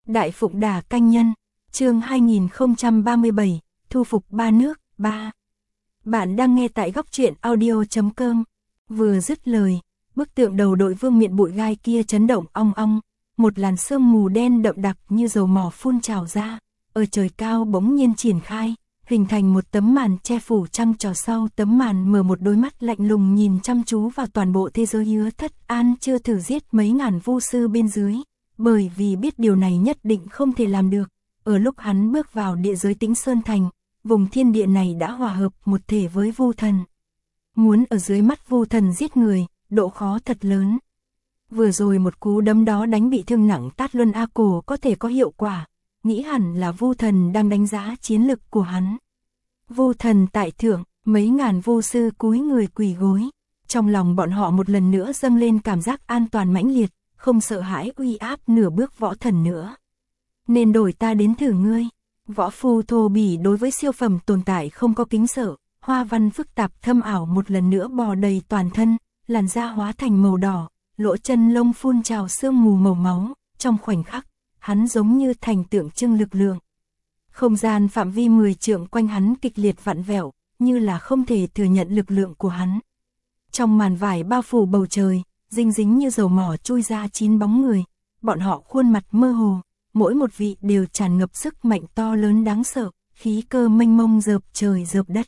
Đại Phụng Đà Canh Nhân, chương 2037, thu phục ba nước, 3. Bạn đang nghe tại góc truyện audio.com. Vừa dứt lời, bức tượng đầu đội vương miện bụi gai kia chấn động ong ong, một làn sương mù đen đậm đặc như dầu mỏ phun trào ra, ở trời cao bỗng nhiên triển khai, hình thành một tấm màn che phủ trăng trò. Sau tấm màn mở một đôi mắt lạnh lùng nhìn chăm chú vào toàn bộ thế giới. Hứa Thất An chưa thử giết mấy ngàn vu sư bên dưới, bởi vì biết điều này nhất định không thể làm được. Ở lúc hắn bước vào địa giới Tĩnh Sơn Thành, vùng thiên địa này đã hòa hợp một thể với vu thần. Muốn ở dưới mắt vu thần giết người, độ khó thật lớn. Vừa rồi một cú đấm đó đánh bị thương nặng Tát Luân A Cổ có thể có hiệu quả, nghĩ hẳn là vu thần đang đánh giá chiến lực của hắn. Vu thần tại thượng, mấy ngàn vu sư cúi người quỳ gối, trong lòng bọn họ một lần nữa dâng lên cảm giác an toàn mãnh liệt, không sợ hãi uy áp nửa bước võ thần nữa. Nên đổi ta đến thử ngươi. Võ phu thô bỉ đối với siêu phẩm tồn tại không có kính sợ, hoa văn phức tạp thâm ảo một lần nữa bò đầy toàn thân, làn da hóa thành màu đỏ, lỗ chân lông phun trào sương mù màu máu, trong khoảnh khắc, hắn giống như thành tượng trưng lực lượng. Không gian phạm vi 10 trượng quanh hắn kịch liệt vặn vẹo, như là không thể thừa nhận lực lượng của hắn. Trong màn vải bao phủ bầu trời, dinh dính như dầu mỏ chui ra 9 bóng người, bọn họ khuôn mặt mơ hồ, mỗi một vị đều tràn ngập sức mạnh to lớn đáng sợ, khí cơ mênh mông rợp trời rợp đất.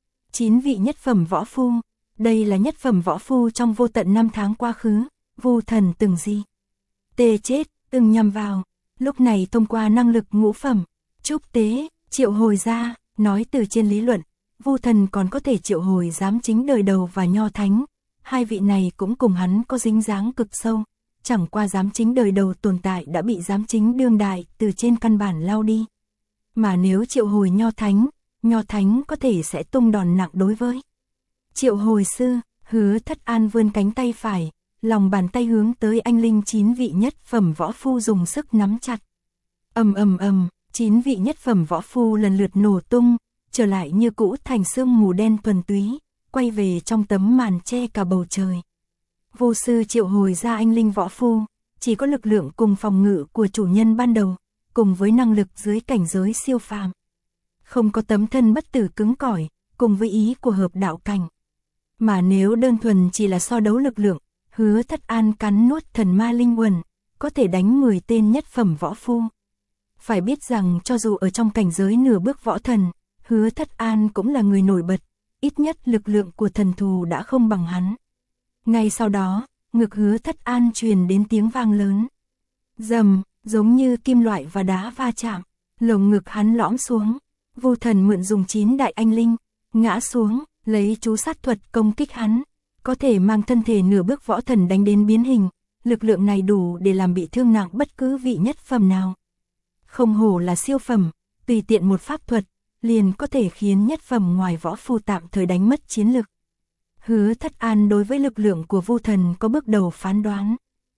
9 vị nhất phẩm võ phu, đây là nhất phẩm võ phu trong vô tận năm tháng quá khứ, vu thần từng gì tê chết, từng nhằm vào, lúc này thông qua năng lực ngũ phẩm, trúc tế, triệu hồi ra, nói từ trên lý luận, vu thần còn có thể triệu hồi giám chính đời đầu và nho thánh, hai vị này cũng cùng hắn có dính dáng cực sâu, chẳng qua giám chính đời đầu tồn tại đã bị giám chính đương đại từ trên căn bản lao đi. Mà nếu triệu hồi nho thánh có thể sẽ tung đòn nặng đối với triệu hồi sư. Hứa Thất An vươn cánh tay phải, lòng bàn tay hướng tới anh linh 9 vị nhất phẩm võ phu dùng sức nắm chặt. Ầm ầm ầm, 9 vị nhất phẩm võ phu lần lượt nổ tung, trở lại như cũ thành sương mù đen thuần túy, quay về trong tấm màn che cả bầu trời. Vô sư triệu hồi ra anh linh võ phu, chỉ có lực lượng cùng phòng ngự của chủ nhân ban đầu, cùng với năng lực dưới cảnh giới siêu phàm. Không có tấm thân bất tử cứng cỏi, cùng với ý của hợp đạo cảnh. Mà nếu đơn thuần chỉ là so đấu lực lượng, Hứa Thất An cắn nuốt thần ma linh quần, có thể đánh 10 tên nhất phẩm võ phu. Phải biết rằng cho dù ở trong cảnh giới nửa bước võ thần, Hứa Thất An cũng là người nổi bật, ít nhất lực lượng của thần thù đã không bằng hắn. Ngay sau đó, ngực Hứa Thất An truyền đến tiếng vang lớn. Rầm, giống như kim loại và đá va chạm, lồng ngực hắn lõm xuống, vu thần mượn dùng 9 đại anh linh, ngã xuống, lấy chú sát thuật công kích hắn, có thể mang thân thể nửa bước võ thần đánh đến biến hình, lực lượng này đủ để làm bị thương nặng bất cứ vị nhất phẩm nào. Không hổ là siêu phẩm, tùy tiện một pháp thuật, liền có thể khiến nhất phẩm ngoài võ phu tạm thời đánh mất chiến lực. Hứa Thất An đối với lực lượng của vu thần có bước đầu phán đoán.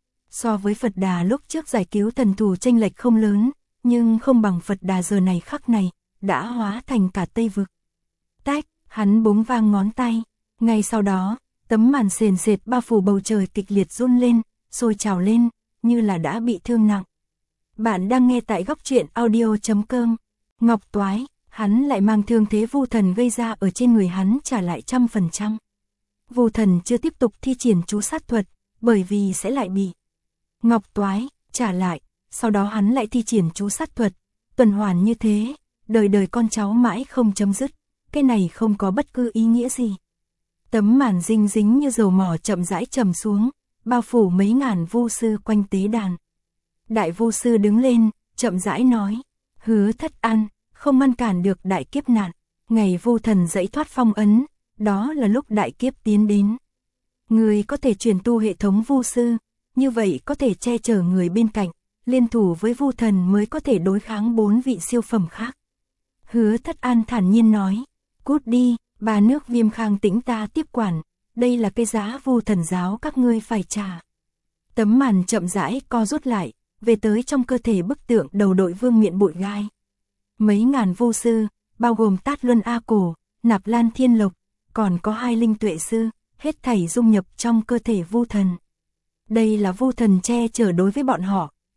So với Phật Đà lúc trước giải cứu thần thù chênh lệch không lớn, nhưng không bằng Phật Đà giờ này khắc này, đã hóa thành cả Tây Vực. Tách, hắn búng vang ngón tay, ngay sau đó, tấm màn sền sệt bao phủ bầu trời kịch liệt run lên, sôi trào lên, như là đã bị thương nặng. Bạn đang nghe tại góc truyện audio.com. Ngọc Toái, hắn lại mang thương thế vu thần gây ra ở trên người hắn trả lại 100%. Vu thần chưa tiếp tục thi triển chú sát thuật, bởi vì sẽ lại bị Ngọc Toái trả lại, sau đó hắn lại thi triển chú sát thuật, tuần hoàn như thế, đời đời con cháu mãi không chấm dứt, cái này không có bất cứ ý nghĩa gì. Tấm màn dinh dính như dầu mỏ chậm rãi trầm xuống, bao phủ mấy ngàn vu sư quanh tế đàn. Đại vu sư đứng lên, chậm rãi nói, Hứa Thất An, không ngăn cản được đại kiếp nạn, ngày vu thần dẫy thoát phong ấn, đó là lúc đại kiếp tiến đến. Người có thể truyền tu hệ thống vu sư, như vậy có thể che chở người bên cạnh, liên thủ với vu thần mới có thể đối kháng 4 vị siêu phẩm khác. Hứa Thất An thản nhiên nói, cút đi, 3 nước Viêm Khang Tĩnh ta tiếp quản, đây là cái giá vu thần giáo các ngươi phải trả. Tấm màn chậm rãi co rút lại, về tới trong cơ thể bức tượng đầu đội vương miện bụi gai. Mấy ngàn vu sư, bao gồm Tát Luân A Cổ, Nạp Lan Thiên Lộc, còn có 2 linh tuệ sư, hết thảy dung nhập trong cơ thể vu thần. Đây là vu thần che chở đối với bọn họ,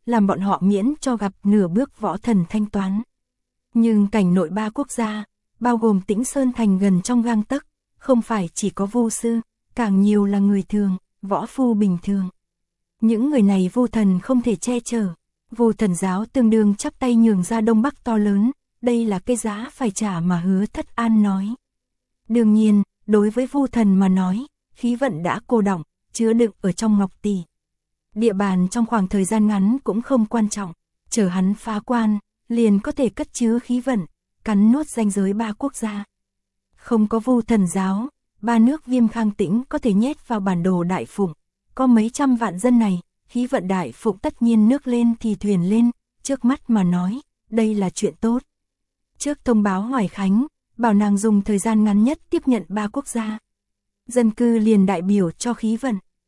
làm bọn họ miễn cho gặp nửa bước võ thần thanh toán. Nhưng cảnh nội 3 quốc gia, bao gồm Tĩnh Sơn Thành gần trong gang tấc, không phải chỉ có vu sư, càng nhiều là người thường, võ phu bình thường. Những người này Vu Thần không thể che chở. Vu Thần giáo tương đương chắp tay nhường ra Đông Bắc to lớn, đây là cái giá phải trả mà Hứa Thất An nói. Đương nhiên, đối với Vu Thần mà nói, khí vận đã cô đọng, chứa đựng ở trong ngọc tỷ. Địa bàn trong khoảng thời gian ngắn cũng không quan trọng, chờ hắn phá quan, liền có thể cất chứa khí vận, cắn nuốt ranh giới 3 quốc gia. Không có Vu Thần giáo, 3 nước Viêm Khang Tĩnh có thể nhét vào bản đồ Đại Phụng, có mấy trăm vạn dân này, khí vận Đại Phụng tất nhiên nước lên thì thuyền lên, trước mắt mà nói, đây là chuyện tốt. Trước thông báo Hoài Khánh, bảo nàng dùng thời gian ngắn nhất tiếp nhận 3 quốc gia. Dân cư liền đại biểu cho khí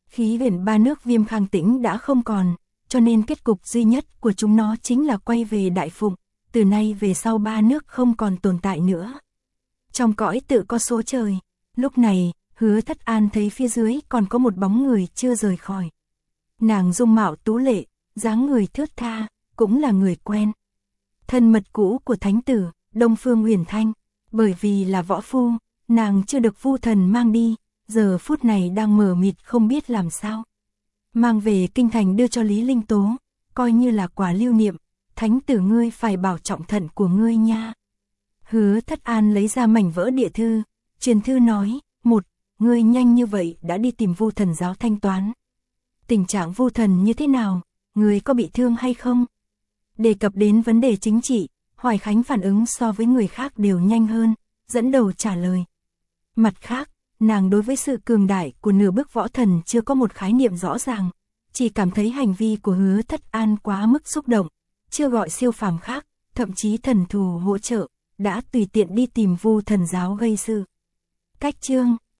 vận 3 nước Viêm Khang Tĩnh đã không còn, cho nên kết cục duy nhất của chúng nó chính là quay về Đại Phụng, từ nay về sau 3 nước không còn tồn tại nữa. Trong cõi tự có số trời, lúc này, Hứa Thất An thấy phía dưới còn có một bóng người chưa rời khỏi. Nàng dung mạo tú lệ, dáng người thướt tha, cũng là người quen. Thân mật cũ của thánh tử, Đông Phương Huyền Thanh, bởi vì là võ phu, nàng chưa được Vu Thần mang đi, giờ phút này đang mờ mịt không biết làm sao. Mang về kinh thành đưa cho Lý Linh Tố, coi như là quà lưu niệm, thánh tử ngươi phải bảo trọng thận của ngươi nha. Hứa Thất An lấy ra mảnh vỡ địa thư, truyền thư nói, ngươi nhanh như vậy đã đi tìm Vu Thần giáo thanh toán. Tình trạng Vu Thần như thế nào, ngươi có bị thương hay không? Đề cập đến vấn đề chính trị, Hoài Khánh phản ứng so với người khác đều nhanh hơn, dẫn đầu trả lời. Mặt khác, nàng đối với sự cường đại của nửa bước võ thần chưa có một khái niệm rõ ràng, chỉ cảm thấy hành vi của Hứa Thất An quá mức xúc động, chưa gọi siêu phàm khác, thậm chí thần thù hỗ trợ, đã tùy tiện đi tìm Vu Thần giáo gây sự. Cách chương